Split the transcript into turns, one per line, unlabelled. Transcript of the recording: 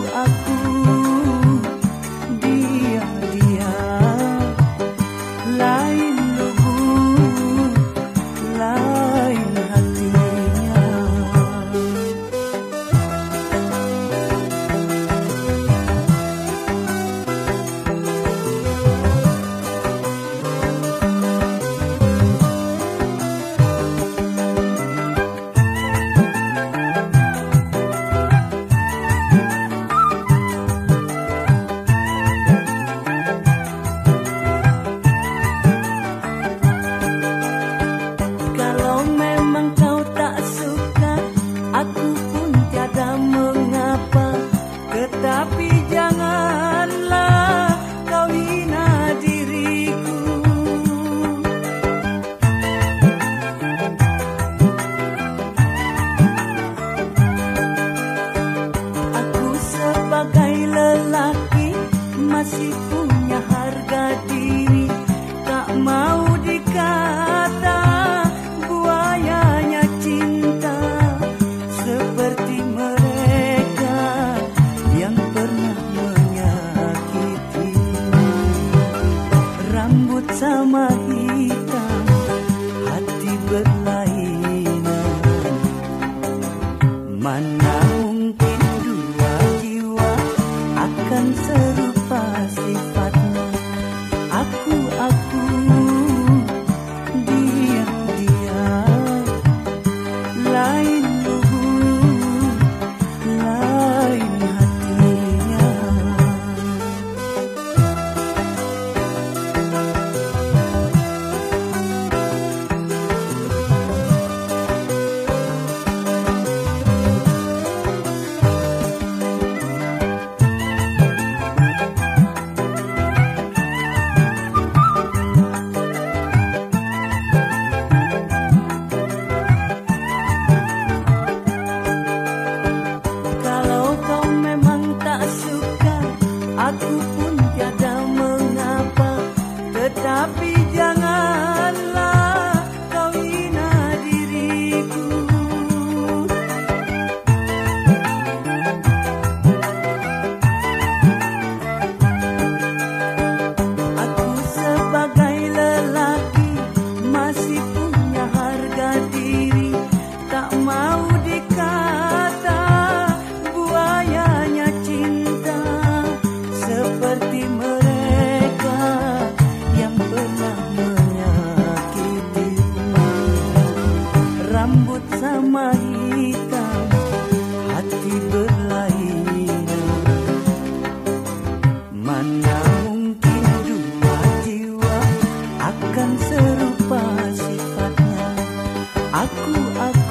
aku, dia lain lubuk, lain hatinya. Tetapi janganlah kau hina diriku. Aku sebagai lelaki masih punya harga diri, tak mau dikata buayanya cinta seperti mereka yang pernah menyakiti. Rambut sama hitam, hati berlainan. Mana mungkin dua jiwa akan serupa sifatnya. Aku, dia, lain lubuk, lain hatinya. Aku pun tiada mengapa, tetapi janganlah kau hina diriku. Aku sebagai lelaki masih punya harga diri, tak mau dikata buayanya cinta seperti mereka yang pernah menyakitimu. Rambut sama hitam, hati berlainan. Mana mungkin dua jiwa akan serupa sifatnya. Aku